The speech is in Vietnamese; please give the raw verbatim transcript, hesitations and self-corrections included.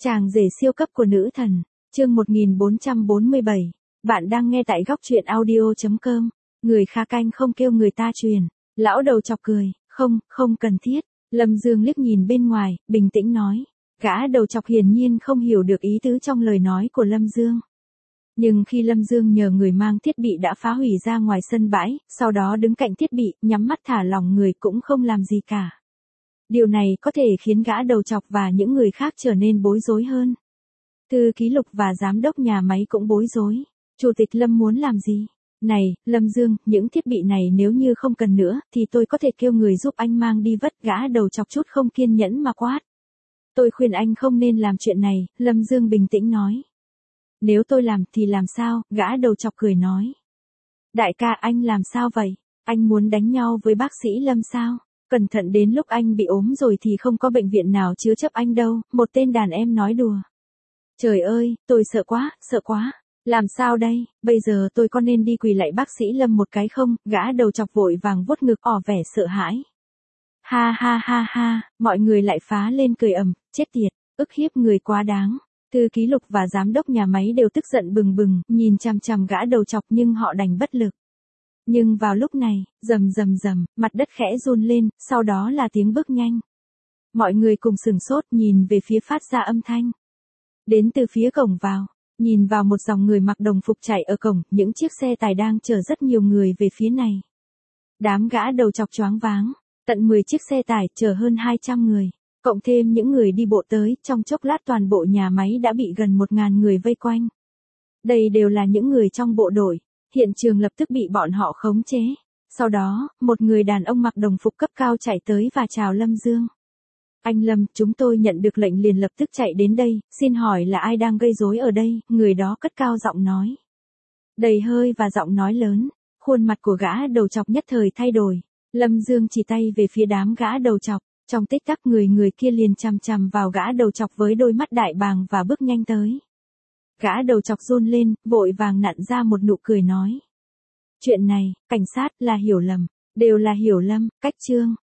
Chàng rể siêu cấp của nữ thần, chương một nghìn bốn trăm bốn mươi bảy. Bạn đang nghe tại góc truyện audio chấm com. Người khá canh không kêu người ta truyền. Lão đầu chọc cười, không, không cần thiết. Lâm Dương liếc nhìn bên ngoài, bình tĩnh nói. Gã đầu chọc hiển nhiên không hiểu được ý tứ trong lời nói của Lâm Dương. Nhưng khi Lâm Dương nhờ người mang thiết bị đã phá hủy ra ngoài sân bãi, sau đó đứng cạnh thiết bị, nhắm mắt thả lỏng người cũng không làm gì cả. Điều này có thể khiến gã đầu chọc và những người khác trở nên bối rối hơn. Thư ký Lục và giám đốc nhà máy cũng bối rối. Chủ tịch Lâm muốn làm gì? Này, Lâm Dương, những thiết bị này nếu như không cần nữa, thì tôi có thể kêu người giúp anh mang đi vất. Gã đầu chọc chút không kiên nhẫn mà quát. Tôi khuyên anh không nên làm chuyện này, Lâm Dương bình tĩnh nói. Nếu tôi làm thì làm sao? Gã đầu chọc cười nói. Đại ca, anh làm sao vậy? Anh muốn đánh nhau với bác sĩ Lâm sao? Cẩn thận đến lúc anh bị ốm rồi thì không có bệnh viện nào chứa chấp anh đâu, một tên đàn em nói đùa. Trời ơi, tôi sợ quá, sợ quá. Làm sao đây, bây giờ tôi có nên đi quỳ lạy bác sĩ Lâm một cái không? Gã đầu chọc vội vàng vuốt ngực ỏ vẻ sợ hãi. Ha ha ha ha, mọi người lại phá lên cười ầm, chết tiệt, ức hiếp người quá đáng. Thư ký Lục và giám đốc nhà máy đều tức giận bừng bừng, nhìn chằm chằm gã đầu chọc nhưng họ đành bất lực. Nhưng vào lúc này, rầm rầm rầm, mặt đất khẽ run lên, sau đó là tiếng bước nhanh. Mọi người cùng sửng sốt nhìn về phía phát ra âm thanh. Đến từ phía cổng vào, nhìn vào một dòng người mặc đồng phục chạy ở cổng, những chiếc xe tải đang chở rất nhiều người về phía này. Đám gã đầu chọc choáng váng, tận mười chiếc xe tải chở hơn hai trăm người, cộng thêm những người đi bộ tới, trong chốc lát toàn bộ nhà máy đã bị gần một nghìn người vây quanh. Đây đều là những người trong bộ đội. Hiện trường lập tức bị bọn họ khống chế. Sau đó, một người đàn ông mặc đồng phục cấp cao chạy tới và chào Lâm Dương. Anh Lâm, chúng tôi nhận được lệnh liền lập tức chạy đến đây, xin hỏi là ai đang gây rối ở đây? Người đó cất cao giọng nói. Đầy hơi và giọng nói lớn, khuôn mặt của gã đầu chọc nhất thời thay đổi. Lâm Dương chỉ tay về phía đám gã đầu chọc, trong tích tắc người người kia liền chằm chằm vào gã đầu chọc với đôi mắt đại bàng và bước nhanh tới. Gã đầu chọc run lên, vội vàng nặn ra một nụ cười nói. Chuyện này, cảnh sát, là hiểu lầm, đều là hiểu lầm, cách chương.